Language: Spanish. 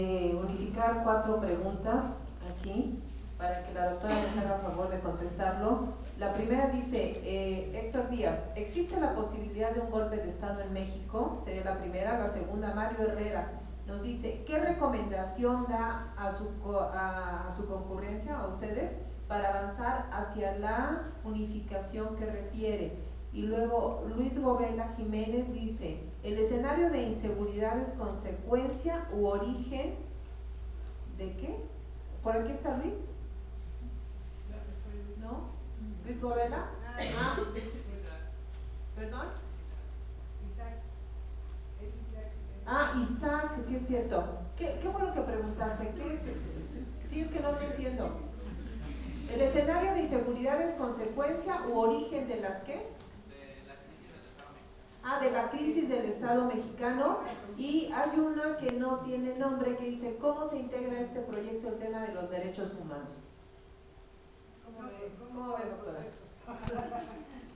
Unificar 4 preguntas aquí para que la doctora nos haga favor de contestarlo. La primera dice, Héctor Díaz, ¿existe la posibilidad de un golpe de Estado en México? Sería la primera. La segunda, Mario Herrera nos dice, ¿qué recomendación da a su concurrencia, a ustedes, para avanzar hacia la unificación que refiere? Y luego Luis Govela Jiménez dice, el escenario de inseguridad es consecuencia u origen ¿de qué? ¿Por aquí está Luis? ¿No? ¿Luis Govela? Ah, ¿perdón? Isaac, sí es cierto. ¿Qué fue lo que preguntaste? Sí, es que no lo entiendo. ¿El escenario de inseguridad es consecuencia u origen de las qué? De la crisis del Estado mexicano. Y hay una que no tiene nombre que dice, ¿cómo se integra este proyecto el tema de los derechos humanos? ¿Cómo